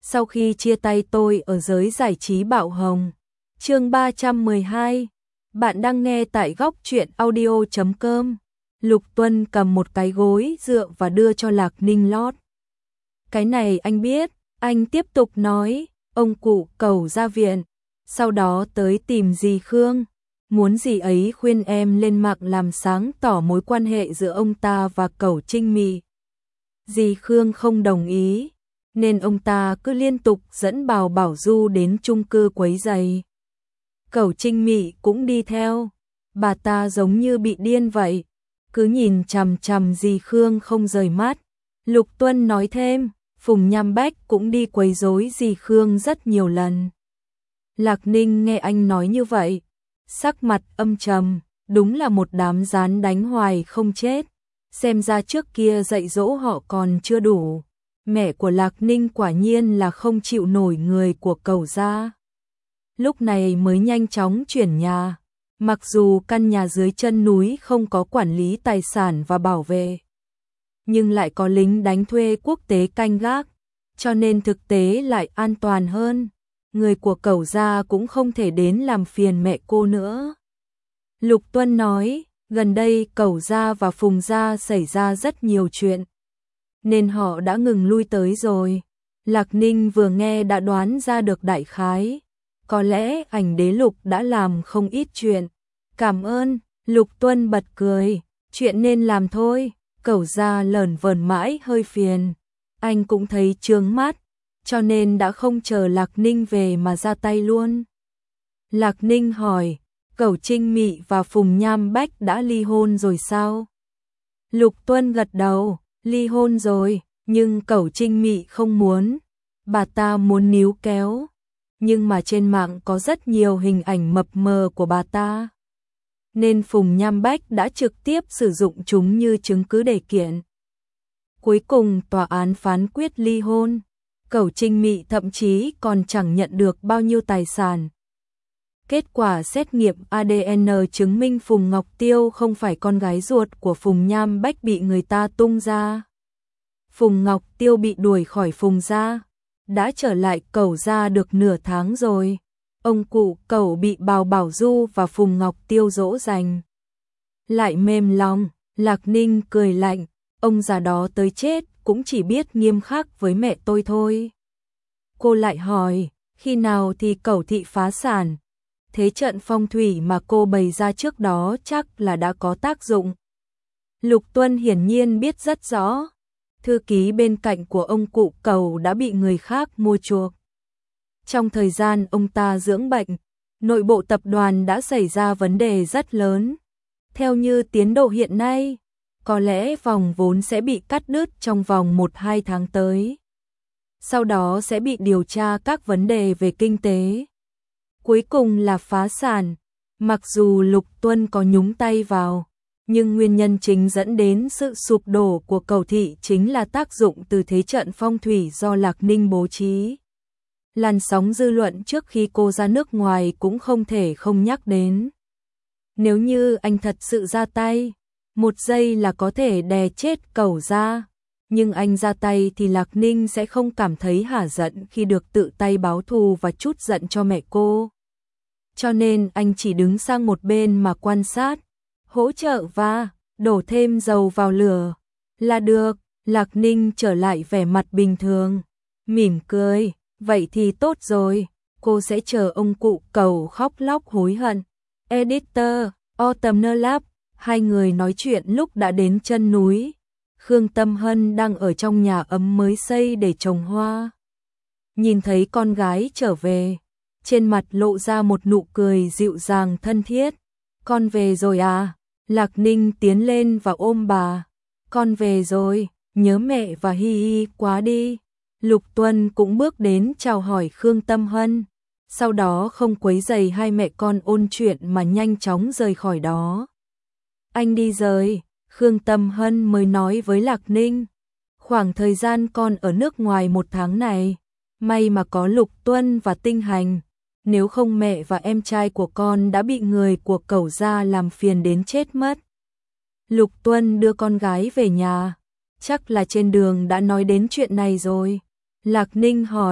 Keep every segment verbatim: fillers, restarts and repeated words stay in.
Sau khi chia tay tôi ở giới giải trí bạo hồng. Chương ba trăm mười hai. Bạn đang nghe tại góc truyện audio chấm com. Lục Tuân cầm một cái gối dựa và đưa cho Lạc Ninh lót. Cái này anh biết, anh tiếp tục nói, ông cụ Cẩu ra viện, sau đó tới tìm dì Khương, muốn dì ấy khuyên em lên mạng làm sáng tỏ mối quan hệ giữa ông ta và Cẩu Trinh Mị. Dì Khương không đồng ý, nên ông ta cứ liên tục dẫn Bào Bảo Du đến chung cư quấy rầy. Cẩu Trinh Mị cũng đi theo, bà ta giống như bị điên vậy, cứ nhìn chằm chằm dì Khương không rời mắt. Lục Tuân nói thêm, Phùng Nham Bách cũng đi quấy rối dì Khương rất nhiều lần. Lạc Ninh nghe anh nói như vậy, sắc mặt âm trầm, đúng là một đám rán đánh hoài không chết, xem ra trước kia dạy dỗ họ còn chưa đủ. Mẹ của Lạc Ninh quả nhiên là không chịu nổi người của Cẩu gia. Lúc này mới nhanh chóng chuyển nhà, mặc dù căn nhà dưới chân núi không có quản lý tài sản và bảo vệ, nhưng lại có lính đánh thuê quốc tế canh gác, cho nên thực tế lại an toàn hơn. Người của Cẩu gia cũng không thể đến làm phiền mẹ cô nữa. Lục Tuân nói, gần đây Cẩu gia và Phùng gia xảy ra rất nhiều chuyện, nên họ đã ngừng lui tới rồi. Lạc Ninh vừa nghe đã đoán ra được đại khái, có lẽ ảnh đế Lục đã làm không ít chuyện. Cảm ơn, Lục Tuân bật cười, chuyện nên làm thôi. Cẩu gia lởn vởn mãi hơi phiền, anh cũng thấy chướng mắt, cho nên đã không chờ Lạc Ninh về mà ra tay luôn. Lạc Ninh hỏi, Cẩu Trinh Mị và Phùng Nham Bách đã ly hôn rồi sao? Lục Tuân gật đầu, ly hôn rồi, nhưng Cẩu Trinh Mị không muốn, bà ta muốn níu kéo, nhưng mà trên mạng có rất nhiều hình ảnh mập mờ của bà ta, nên Phùng Nham Bách đã trực tiếp sử dụng chúng như chứng cứ để kiện. Cuối cùng tòa án phán quyết ly hôn, Cẩu Trinh Mị thậm chí còn chẳng nhận được bao nhiêu tài sản. Kết quả xét nghiệm a đê en chứng minh Phùng Ngọc Tiêu không phải con gái ruột của Phùng Nham Bách bị người ta tung ra. Phùng Ngọc Tiêu bị đuổi khỏi Phùng gia, đã trở lại Cẩu gia được nửa tháng rồi. Ông cụ Cẩu bị Bào Bảo Du và Phùng Ngọc Tiêu dỗ dành, lại mềm lòng. Lạc Ninh cười lạnh, ông già đó tới chết cũng chỉ biết nghiêm khắc với mẹ tôi thôi. Cô lại hỏi, khi nào thì Cẩu thị phá sản? Thế trận phong thủy mà cô bày ra trước đó chắc là đã có tác dụng. Lục Tuân hiển nhiên biết rất rõ, thư ký bên cạnh của ông cụ Cẩu đã bị người khác mua chuộc. Trong thời gian ông ta dưỡng bệnh, nội bộ tập đoàn đã xảy ra vấn đề rất lớn. Theo như tiến độ hiện nay, có lẽ vòng vốn sẽ bị cắt đứt trong vòng một hai tháng tới. Sau đó sẽ bị điều tra các vấn đề về kinh tế. Cuối cùng là phá sản. Mặc dù Lục Tuân có nhúng tay vào, nhưng nguyên nhân chính dẫn đến sự sụp đổ của Cẩu thị chính là tác dụng từ thế trận phong thủy do Lạc Ninh bố trí. Làn sóng dư luận trước khi cô ra nước ngoài cũng không thể không nhắc đến. Nếu như anh thật sự ra tay, một giây là có thể đè chết Cẩu gia, nhưng anh ra tay thì Lạc Ninh sẽ không cảm thấy hả giận khi được tự tay báo thù và trút giận cho mẹ cô. Cho nên anh chỉ đứng sang một bên mà quan sát, hỗ trợ và đổ thêm dầu vào lửa là được. Lạc Ninh trở lại vẻ mặt bình thường, mỉm cười, vậy thì tốt rồi, cô sẽ chờ ông cụ Cẩu khóc lóc hối hận. Editor, Autumn Lab, hai người nói chuyện lúc đã đến chân núi. Khương Tâm Hân đang ở trong nhà ấm mới xây để trồng hoa. Nhìn thấy con gái trở về, trên mặt lộ ra một nụ cười dịu dàng thân thiết. Con về rồi à? Lạc Ninh tiến lên và ôm bà. Con về rồi, nhớ mẹ và Hi Hi quá đi. Lục Tuân cũng bước đến chào hỏi Khương Tâm Hân, sau đó không quấy rầy hai mẹ con ôn chuyện mà nhanh chóng rời khỏi đó. Anh đi rồi, Khương Tâm Hân mới nói với Lạc Ninh. Khoảng thời gian con ở nước ngoài một tháng này, may mà có Lục Tuân và Tinh Hành, nếu không mẹ và em trai của con đã bị người của Cẩu gia làm phiền đến chết mất. Lục Tuân đưa con gái về nhà, chắc là trên đường đã nói đến chuyện này rồi. Lạc Ninh hỏi,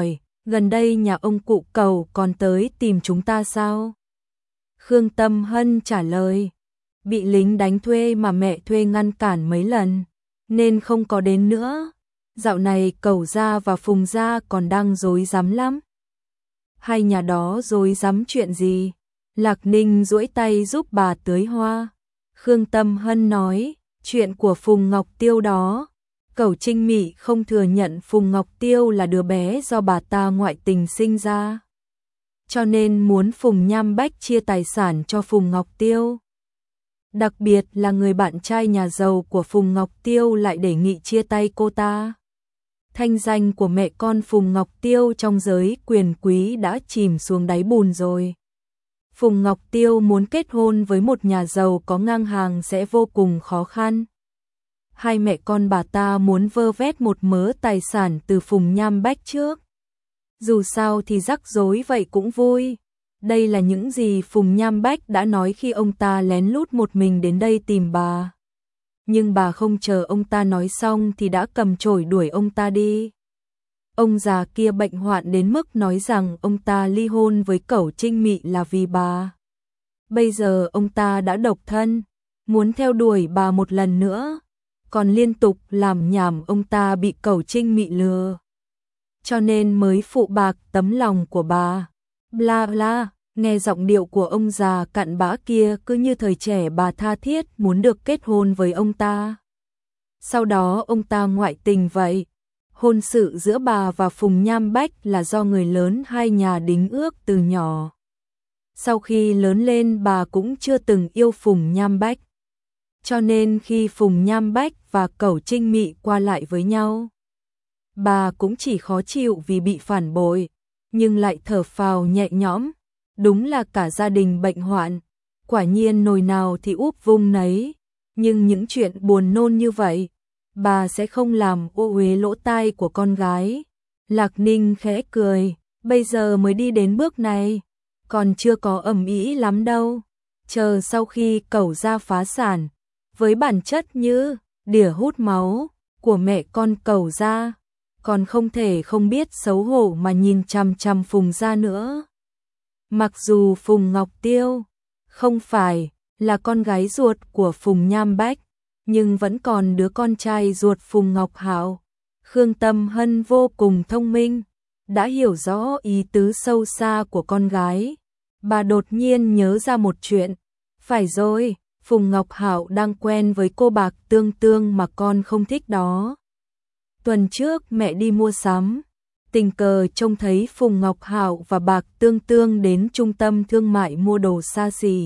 Gần đây nhà ông cụ Cầu còn tới tìm chúng ta sao? Khương Tâm Hân trả lời. Bị lính đánh thuê mà mẹ thuê ngăn cản mấy lần, nên không có đến nữa. Dạo này Cẩu gia và Phùng gia còn đang rối rắm lắm. Hai nhà đó rối rắm chuyện gì? Lạc Ninh duỗi tay giúp bà tưới hoa. Khương Tâm Hân nói, chuyện của Phùng Ngọc Tiêu đó. Cẩu Trinh Mị không thừa nhận Phùng Ngọc Tiêu là đứa bé do bà ta ngoại tình sinh ra, cho nên muốn Phùng Nham Bách chia tài sản cho Phùng Ngọc Tiêu. Đặc biệt là người bạn trai nhà giàu của Phùng Ngọc Tiêu lại đề nghị chia tay cô ta. Thanh danh của mẹ con Phùng Ngọc Tiêu trong giới quyền quý đã chìm xuống đáy bùn rồi. Phùng Ngọc Tiêu muốn kết hôn với một nhà giàu có ngang hàng sẽ vô cùng khó khăn. Hai mẹ con bà ta muốn vơ vét một mớ tài sản từ Phùng Nham Bách trước. Dù sao thì rắc rối vậy cũng vui. Đây là những gì Phùng Nham Bách đã nói khi ông ta lén lút một mình đến đây tìm bà. Nhưng bà không chờ ông ta nói xong thì đã cầm chổi đuổi ông ta đi. Ông già kia bệnh hoạn đến mức nói rằng ông ta ly hôn với Cẩu Trinh Mị là vì bà. Bây giờ ông ta đã độc thân, muốn theo đuổi bà một lần nữa, còn liên tục làm nhảm ông ta bị Cẩu Trinh Mị lừa, cho nên mới phụ bạc tấm lòng của bà. Bla bla, nghe giọng điệu của ông già cặn bã kia cứ như thời trẻ bà tha thiết muốn được kết hôn với ông ta. Sau đó ông ta ngoại tình vậy. Hôn sự giữa bà và Phùng Nham Bách là do người lớn hai nhà đính ước từ nhỏ. Sau khi lớn lên bà cũng chưa từng yêu Phùng Nham Bách, cho nên khi Phùng Nham Bách và Cẩu Trinh Mị qua lại với nhau, bà cũng chỉ khó chịu vì bị phản bội, nhưng lại thở phào nhẹ nhõm. Đúng là cả gia đình bệnh hoạn, quả nhiên nồi nào thì úp vung nấy, nhưng những chuyện buồn nôn như vậy, bà sẽ không làm ô uế lỗ tai của con gái. Lạc Ninh khẽ cười, bây giờ mới đi đến bước này, còn chưa có ầm ĩ lắm đâu. Chờ sau khi Cẩu gia phá sản, với bản chất như đỉa hút máu của mẹ con Cẩu gia, còn không thể không biết xấu hổ mà nhìn chằm chằm Phùng gia nữa. Mặc dù Phùng Ngọc Tiêu không phải là con gái ruột của Phùng Nham Bách, nhưng vẫn còn đứa con trai ruột Phùng Ngọc Hạo. Khương Tâm Hân vô cùng thông minh, đã hiểu rõ ý tứ sâu xa của con gái. Bà đột nhiên nhớ ra một chuyện. Phải rồi, Phùng Ngọc Hạo đang quen với cô Bạc Tương Tương mà con không thích đó. Tuần trước mẹ đi mua sắm, tình cờ trông thấy Phùng Ngọc Hạo và Bạc Tương Tương đến trung tâm thương mại mua đồ xa xỉ.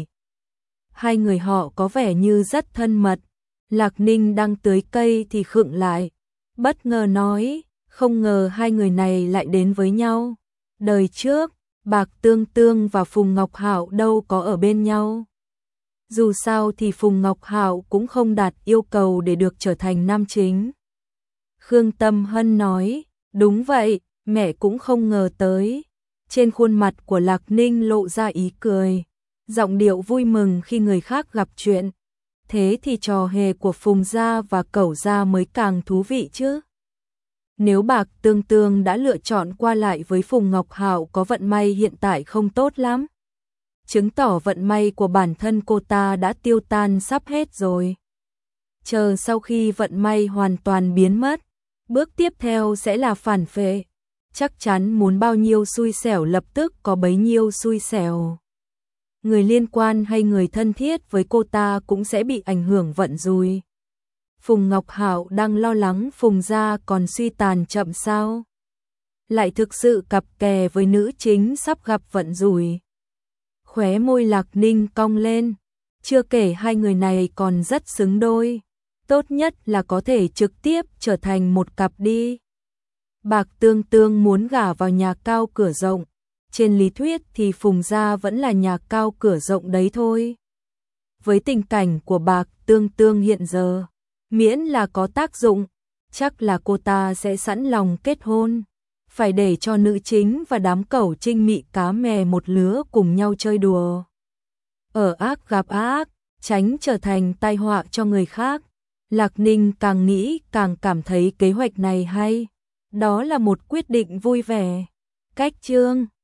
Hai người họ có vẻ như rất thân mật. Lạc Ninh đang tưới cây thì khựng lại, bất ngờ nói, không ngờ hai người này lại đến với nhau. Đời trước, Bạc Tương Tương và Phùng Ngọc Hạo đâu có ở bên nhau. Dù sao thì Phùng Ngọc Hạo cũng không đạt yêu cầu để được trở thành nam chính. Khương Tâm Hân nói, đúng vậy, mẹ cũng không ngờ tới. Trên khuôn mặt của Lạc Ninh lộ ra ý cười, giọng điệu vui mừng khi người khác gặp chuyện. Thế thì trò hề của Phùng gia và Cẩu gia mới càng thú vị chứ. Nếu Bạc Tương Tương đã lựa chọn qua lại với Phùng Ngọc Hạo có vận may hiện tại không tốt lắm, chứng tỏ vận may của bản thân cô ta đã tiêu tan sắp hết rồi. Chờ sau khi vận may hoàn toàn biến mất, bước tiếp theo sẽ là phản phệ. Chắc chắn muốn bao nhiêu xui xẻo lập tức có bấy nhiêu xui xẻo. Người liên quan hay người thân thiết với cô ta cũng sẽ bị ảnh hưởng vận rủi. Phùng Ngọc Hạo đang lo lắng Phùng gia còn suy tàn chậm sao? Lại thực sự cặp kè với nữ chính sắp gặp vận rủi. Khóe môi Lạc Ninh cong lên, chưa kể hai người này còn rất xứng đôi, tốt nhất là có thể trực tiếp trở thành một cặp đi. Bạc Tương Tương muốn gả vào nhà cao cửa rộng, trên lý thuyết thì Phùng gia vẫn là nhà cao cửa rộng đấy thôi. Với tình cảnh của Bạc Tương Tương hiện giờ, miễn là có tác dụng, chắc là cô ta sẽ sẵn lòng kết hôn. Phải để cho nữ chính và đám Cẩu Trinh Mị cá mè một lứa cùng nhau chơi đùa. Ở ác gặp ác, tránh trở thành tai họa cho người khác. Lạc Ninh càng nghĩ càng cảm thấy kế hoạch này hay. Đó là một quyết định vui vẻ. cách chương